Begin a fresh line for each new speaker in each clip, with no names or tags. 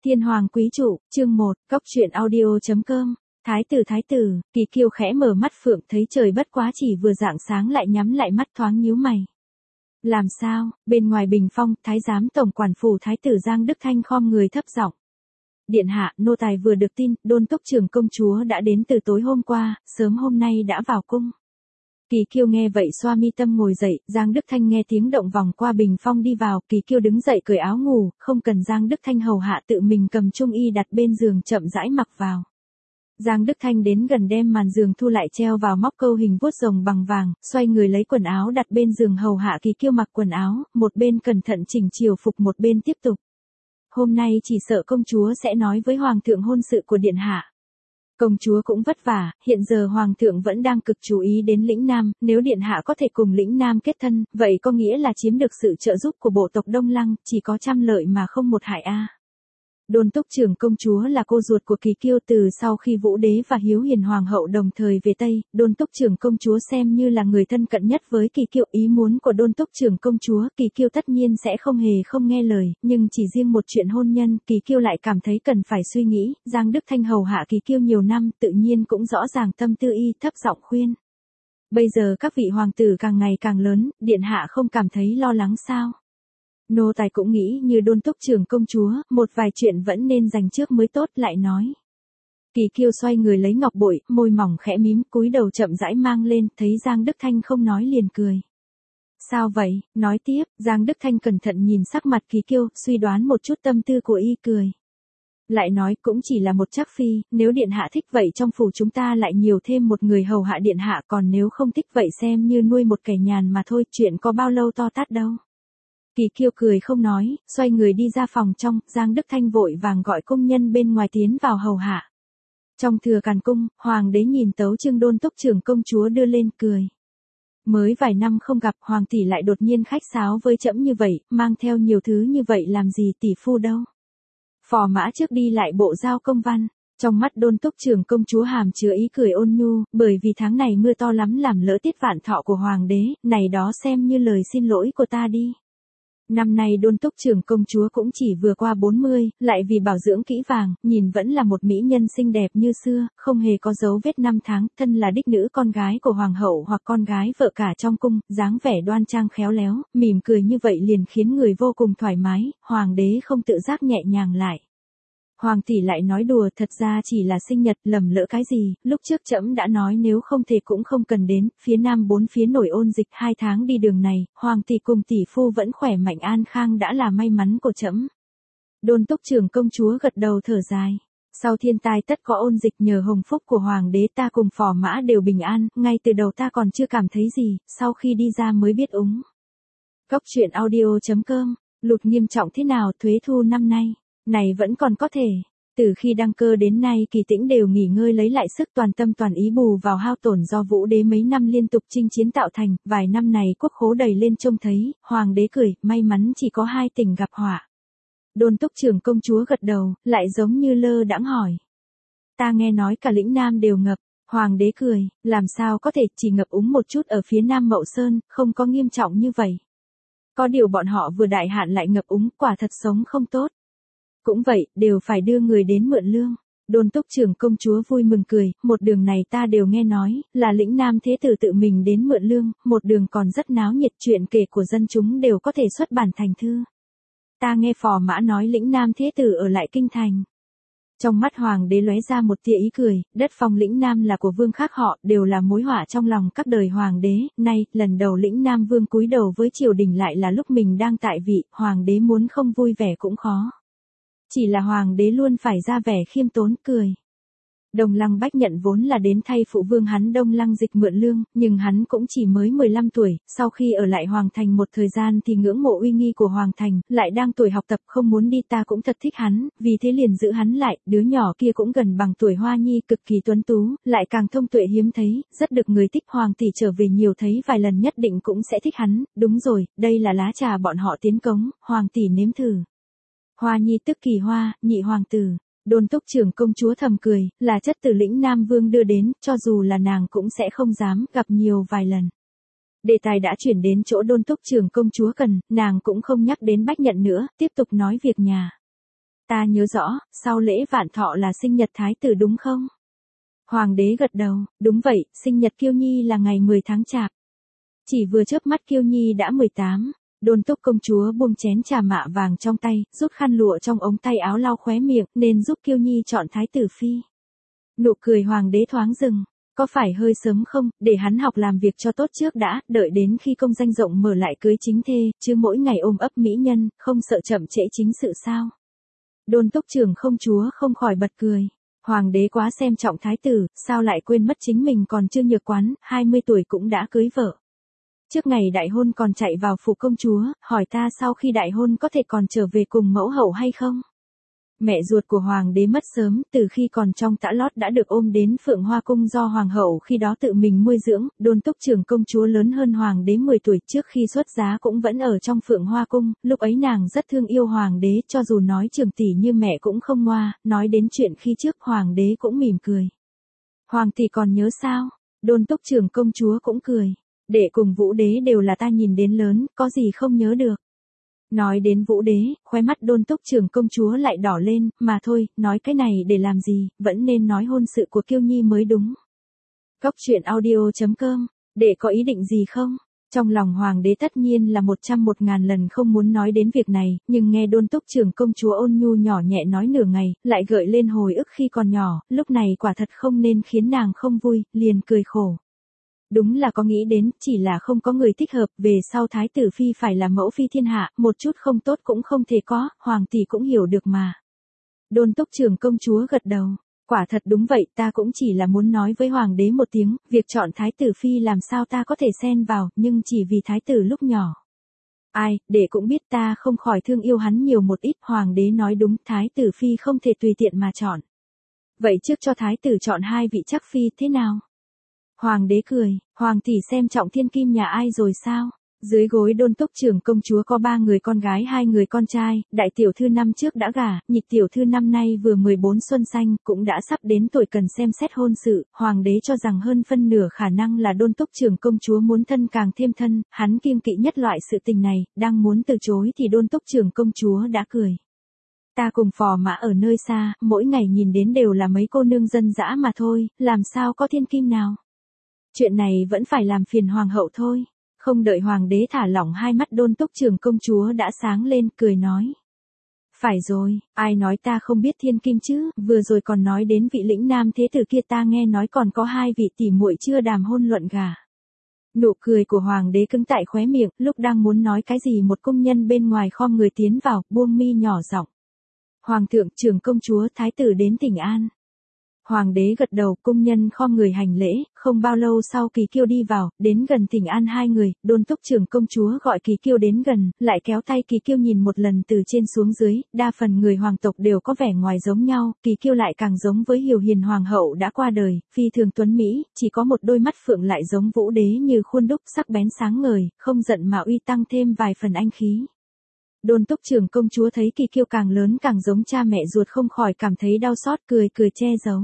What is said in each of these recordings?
Thiên Hoàng Quý Trụ, chương 1, Cóc truyện audio.com. Thái tử, Kỳ Kiêu khẽ mở mắt phượng thấy trời bất quá chỉ vừa rạng sáng lại nhắm lại mắt thoáng nhíu mày. Làm sao, bên ngoài bình phong, thái giám tổng quản phủ thái tử Giang Đức Thanh khom người thấp giọng. Điện hạ, nô tài vừa được tin, Đôn Túc Trưởng công chúa đã đến từ tối hôm qua, sớm hôm nay đã vào cung. Kỳ Kiêu nghe vậy xoa mi tâm ngồi dậy, Giang Đức Thanh nghe tiếng động vòng qua bình phong đi vào, Kỳ Kiêu đứng dậy cởi áo ngủ, không cần Giang Đức Thanh hầu hạ tự mình cầm trung y đặt bên giường chậm rãi mặc vào. Giang Đức Thanh đến gần đem màn giường thu lại treo vào móc câu hình vuốt rồng bằng vàng, xoay người lấy quần áo đặt bên giường hầu hạ Kỳ Kiêu mặc quần áo, một bên cẩn thận chỉnh chiều phục một bên tiếp tục. Hôm nay chỉ sợ công chúa sẽ nói với hoàng thượng hôn sự của điện hạ. Công chúa cũng vất vả, hiện giờ hoàng thượng vẫn đang cực chú ý đến lĩnh Nam, nếu điện hạ có thể cùng lĩnh Nam kết thân, vậy có nghĩa là chiếm được sự trợ giúp của bộ tộc Đông Lăng, chỉ có trăm lợi mà không một hại a. Đôn Túc Trưởng công chúa là cô ruột của Kỳ Kiêu, từ sau khi Vũ Đế và Hiếu Hiền hoàng hậu đồng thời về Tây, Đôn Túc Trưởng công chúa xem như là người thân cận nhất với Kỳ Kiêu. Ý muốn của Đôn Túc Trưởng công chúa, Kỳ Kiêu tất nhiên sẽ không hề không nghe lời, nhưng chỉ riêng một chuyện hôn nhân, Kỳ Kiêu lại cảm thấy cần phải suy nghĩ. Giang Đức Thanh hầu hạ Kỳ Kiêu nhiều năm, tự nhiên cũng rõ ràng tâm tư y, thấp giọng khuyên. Bây giờ các vị hoàng tử càng ngày càng lớn, điện hạ không cảm thấy lo lắng sao? Nô tài cũng nghĩ như Đôn Túc Trưởng công chúa, một vài chuyện vẫn nên dành trước mới tốt, lại nói. Kỳ Kiêu xoay người lấy ngọc bội, môi mỏng khẽ mím, cúi đầu chậm rãi mang lên, thấy Giang Đức Thanh không nói liền cười. Sao vậy, nói tiếp, Giang Đức Thanh cẩn thận nhìn sắc mặt Kỳ Kiêu, suy đoán một chút tâm tư của y, cười. Lại nói cũng chỉ là một trắc phi, nếu điện hạ thích vậy trong phủ chúng ta lại nhiều thêm một người hầu hạ điện hạ, còn nếu không thích vậy xem như nuôi một kẻ nhàn mà thôi, chuyện có bao lâu to tát đâu. Kỳ Kiêu cười không nói, xoay người đi ra phòng trong, Giang Đức Thanh vội vàng gọi công nhân bên ngoài tiến vào hầu hạ. Trong thừa càn cung, hoàng đế nhìn tấu chương Đôn Túc Trưởng công chúa đưa lên cười. Mới vài năm không gặp, hoàng tỷ lại đột nhiên khách sáo với trẫm như vậy, mang theo nhiều thứ như vậy làm gì tỷ phu đâu. Phò mã trước đi lại bộ giao công văn. Trong mắt Đôn Túc Trưởng công chúa hàm chứa ý cười ôn nhu, bởi vì tháng này mưa to lắm làm lỡ tiết vạn thọ của hoàng đế, này đó xem như lời xin lỗi của ta đi. Năm nay Đôn Túc Trưởng công chúa cũng chỉ vừa qua 40, lại vì bảo dưỡng kỹ vàng, nhìn vẫn là một mỹ nhân xinh đẹp như xưa, không hề có dấu vết năm tháng, thân là đích nữ con gái của hoàng hậu hoặc con gái vợ cả trong cung, dáng vẻ đoan trang khéo léo, mỉm cười như vậy liền khiến người vô cùng thoải mái, hoàng đế không tự giác nhẹ nhàng lại. Hoàng tỷ lại nói đùa, thật ra chỉ là sinh nhật, lầm lỡ cái gì, lúc trước trẫm đã nói nếu không thể cũng không cần đến, phía nam bốn phía nổi ôn dịch 2 tháng đi đường này, hoàng tỷ cùng tỷ phu vẫn khỏe mạnh an khang đã là may mắn của trẫm. Đôn Túc Trưởng công chúa gật đầu thở dài. Sau thiên tai tất có ôn dịch, nhờ hồng phúc của hoàng đế ta cùng phò mã đều bình an, ngay từ đầu ta còn chưa cảm thấy gì, sau khi đi ra mới biết úng. Cóc truyện audio.com, lụt nghiêm trọng thế nào, thuế thu năm nay này vẫn còn có thể. Từ khi đăng cơ đến nay Kỳ Tĩnh đều nghỉ ngơi lấy lại sức, toàn tâm toàn ý bù vào hao tổn do Vũ Đế mấy năm liên tục chinh chiến tạo thành, vài năm này quốc khố đầy lên trông thấy, hoàng đế cười, may mắn chỉ có 2 tỉnh gặp họa. Đôn Túc Trưởng công chúa gật đầu, lại giống như lơ đãng hỏi. Ta nghe nói cả lĩnh Nam đều ngập, hoàng đế cười, làm sao có thể, chỉ ngập úng một chút ở phía Nam Mậu Sơn, không có nghiêm trọng như vậy. Có điều bọn họ vừa đại hạn lại ngập úng, quả thật sống không tốt. Cũng vậy, đều phải đưa người đến mượn lương. Đôn Túc Trưởng công chúa vui mừng cười, một đường này ta đều nghe nói, là lĩnh Nam thế tử tự mình đến mượn lương, một đường còn rất náo nhiệt, chuyện kể của dân chúng đều có thể xuất bản thành thư. Ta nghe phò mã nói lĩnh Nam thế tử ở lại kinh thành. Trong mắt hoàng đế lóe ra một tia ý cười, đất phong lĩnh Nam là của vương khác họ, đều là mối họa trong lòng các đời hoàng đế, nay, lần đầu lĩnh Nam vương cúi đầu với triều đình lại là lúc mình đang tại vị, hoàng đế muốn không vui vẻ cũng khó. Chỉ là hoàng đế luôn phải ra vẻ khiêm tốn, cười. Đồng Lăng Bách Nhận vốn là đến thay phụ vương hắn Đông Lăng Dịch mượn lương, nhưng hắn cũng chỉ mới 15 tuổi, sau khi ở lại Hoàng Thành một thời gian thì ngưỡng mộ uy nghi của Hoàng Thành, lại đang tuổi học tập không muốn đi, ta cũng thật thích hắn, vì thế liền giữ hắn lại, đứa nhỏ kia cũng gần bằng tuổi Hoa Nhi, cực kỳ tuấn tú, lại càng thông tuệ hiếm thấy, rất được người thích. Hoàng tỷ trở về nhiều thấy vài lần nhất định cũng sẽ thích hắn, đúng rồi, đây là lá trà bọn họ tiến cống, Hoàng tỷ nếm thử. Hoa Nhi tức Kỳ Hoa, nhị hoàng tử. Đôn Túc Trưởng công chúa thầm cười, là chất từ lĩnh Nam vương đưa đến, cho dù là nàng cũng sẽ không dám, gặp nhiều vài lần. Đề tài đã chuyển đến chỗ Đôn Túc Trưởng công chúa cần, nàng cũng không nhắc đến Bách Nhận nữa, tiếp tục nói việc nhà. Ta nhớ rõ, sau lễ vạn thọ là sinh nhật thái tử đúng không? Hoàng đế gật đầu, đúng vậy, sinh nhật Kiêu Nhi là ngày 10 tháng Chạp. Chỉ vừa chớp mắt Kiêu Nhi đã 18, Đôn Túc công chúa buông chén trà mạ vàng trong tay, rút khăn lụa trong ống tay áo lau khóe miệng, nên giúp Kiêu Nhi chọn thái tử phi. Nụ cười hoàng đế thoáng dừng, có phải hơi sớm không, để hắn học làm việc cho tốt trước đã, đợi đến khi công danh rộng mở lại cưới chính thê, chứ mỗi ngày ôm ấp mỹ nhân, không sợ chậm trễ chính sự sao? Đôn Túc trưởng công chúa không khỏi bật cười. Hoàng đế quá xem trọng thái tử, sao lại quên mất chính mình còn chưa nhược quán, 20 tuổi cũng đã cưới vợ. Trước ngày đại hôn còn chạy vào phủ công chúa, hỏi ta sau khi đại hôn có thể còn trở về cùng mẫu hậu hay không? Mẹ ruột của hoàng đế mất sớm, từ khi còn trong tã lót đã được ôm đến Phượng Hoa cung do hoàng hậu khi đó tự mình nuôi dưỡng. Đôn Túc trưởng công chúa lớn hơn hoàng đế 10 tuổi, trước khi xuất giá cũng vẫn ở trong Phượng Hoa cung, lúc ấy nàng rất thương yêu hoàng đế, cho dù nói trưởng tỷ như mẹ cũng không ngoa, nói đến chuyện khi trước hoàng đế cũng mỉm cười. Hoàng tỷ còn nhớ sao? Đôn Túc trưởng công chúa cũng cười. Đệ cùng Vũ đế đều là ta nhìn đến lớn, có gì không nhớ được. Nói đến Vũ đế, khóe mắt Đôn Túc trưởng công chúa lại đỏ lên, mà thôi, nói cái này để làm gì, vẫn nên nói hôn sự của Kiêu Nhi mới đúng. Cóc truyện audio.com, đệ có ý định gì không? Trong lòng hoàng đế tất nhiên là 101.000 lần không muốn nói đến việc này, nhưng nghe Đôn Túc trưởng công chúa ôn nhu nhỏ nhẹ nói nửa ngày, lại gợi lên hồi ức khi còn nhỏ, lúc này quả thật không nên khiến nàng không vui, liền cười khổ. Đúng là có nghĩ đến, chỉ là không có người thích hợp, về sau thái tử phi phải là mẫu phi thiên hạ, một chút không tốt cũng không thể có, hoàng tỷ cũng hiểu được mà. Đôn Túc trưởng công chúa gật đầu, quả thật đúng vậy, ta cũng chỉ là muốn nói với hoàng đế một tiếng, việc chọn thái tử phi làm sao ta có thể xen vào, nhưng chỉ vì thái tử lúc nhỏ. Ai, đệ cũng biết ta không khỏi thương yêu hắn nhiều một ít, hoàng đế nói đúng, thái tử phi không thể tùy tiện mà chọn. Vậy trước cho thái tử chọn 2 vị chắc phi thế nào? Hoàng đế cười, hoàng tỷ xem trọng thiên kim nhà ai rồi sao? Dưới gối Đôn Túc trưởng công chúa có 3 người con gái 2 người con trai, đại tiểu thư năm trước đã gả, nhị tiểu thư năm nay vừa 14 xuân xanh, cũng đã sắp đến tuổi cần xem xét hôn sự, hoàng đế cho rằng hơn phân nửa khả năng là Đôn Túc trưởng công chúa muốn thân càng thêm thân, hắn kiêng kỵ nhất loại sự tình này, đang muốn từ chối thì Đôn Túc trưởng công chúa đã cười. Ta cùng phò mã ở nơi xa, mỗi ngày nhìn đến đều là mấy cô nương dân dã mà thôi, làm sao có thiên kim nào? Chuyện này vẫn phải làm phiền hoàng hậu thôi. Không đợi hoàng đế thả lỏng hai mắt Đôn Túc trưởng công chúa đã sáng lên, cười nói. Phải rồi, ai nói ta không biết thiên kim chứ, vừa rồi còn nói đến vị lĩnh nam thế tử kia, ta nghe nói còn có 2 vị tỷ muội chưa đàm hôn luận gả. Nụ cười của hoàng đế cứng tại khóe miệng, lúc đang muốn nói cái gì một công nhân bên ngoài khom người tiến vào, buông mi nhỏ giọng. Hoàng thượng trưởng công chúa thái tử đến Thỉnh An. Hoàng đế gật đầu, cung nhân khom người hành lễ, không bao lâu sau Kỳ Kiêu đi vào, đến gần Thỉnh An 2 người, Đôn Túc trưởng công chúa gọi Kỳ Kiêu đến gần, lại kéo tay Kỳ Kiêu nhìn một lần từ trên xuống dưới, đa phần người hoàng tộc đều có vẻ ngoài giống nhau, Kỳ Kiêu lại càng giống với Hiểu Hiền hoàng hậu đã qua đời, phi thường tuấn mỹ, chỉ có một đôi mắt phượng lại giống Vũ đế như khuôn đúc sắc bén sáng ngời, không giận mà uy, tăng thêm vài phần anh khí. Đôn Túc trưởng công chúa thấy Kỳ Kiêu càng lớn càng giống cha mẹ ruột, không khỏi cảm thấy đau xót, cười che giấu.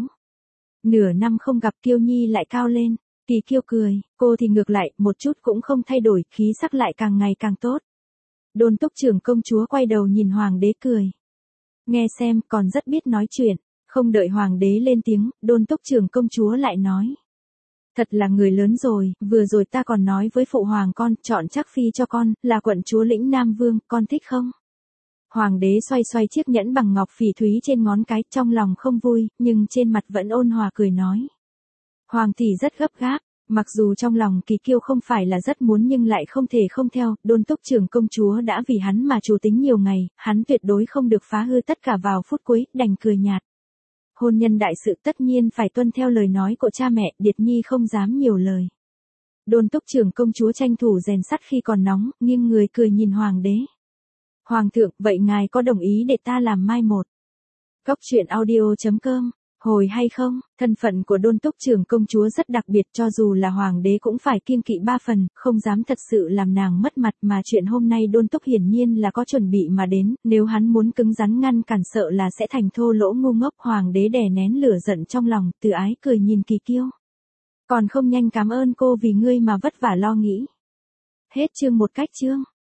Nửa năm không gặp Kiêu Nhi lại cao lên, Kỳ Kiêu cười, cô thì ngược lại, một chút cũng không thay đổi, khí sắc lại càng ngày càng tốt. Đôn Túc trưởng công chúa quay đầu nhìn hoàng đế cười. Nghe xem, còn rất biết nói chuyện, không đợi hoàng đế lên tiếng, Đôn Túc trưởng công chúa lại nói. Thật là người lớn rồi, vừa rồi ta còn nói với phụ hoàng con, chọn chắc phi cho con, là quận chúa lĩnh Nam Vương, con thích không? Hoàng đế xoay xoay chiếc nhẫn bằng ngọc phỉ thúy trên ngón cái, trong lòng không vui, nhưng trên mặt vẫn ôn hòa cười nói. Hoàng tỷ rất gấp gáp, mặc dù trong lòng Kỳ Kiêu không phải là rất muốn nhưng lại không thể không theo, Đôn Túc trưởng công chúa đã vì hắn mà chủ tính nhiều ngày, hắn tuyệt đối không được phá hư tất cả vào phút cuối, đành cười nhạt. Hôn nhân đại sự tất nhiên phải tuân theo lời nói của cha mẹ, Điệt Nhi không dám nhiều lời. Đôn Túc trưởng công chúa tranh thủ rèn sắt khi còn nóng, nghiêng người cười nhìn hoàng đế. Hoàng thượng, vậy ngài có đồng ý để ta làm mai một? Cóc truyện audio.com, hồi hay không? Thân phận của Đôn Túc trưởng công chúa rất đặc biệt, cho dù là hoàng đế cũng phải kiêng kỵ 3 phần, không dám thật sự làm nàng mất mặt, mà chuyện hôm nay Đôn Túc hiển nhiên là có chuẩn bị mà đến, nếu hắn muốn cứng rắn ngăn cản sợ là sẽ thành thô lỗ ngu ngốc. Hoàng đế đè nén lửa giận trong lòng, từ ái cười nhìn Kỳ Kiêu. Còn không nhanh cảm ơn cô vì ngươi mà vất vả lo nghĩ. Hết chương một cách chương.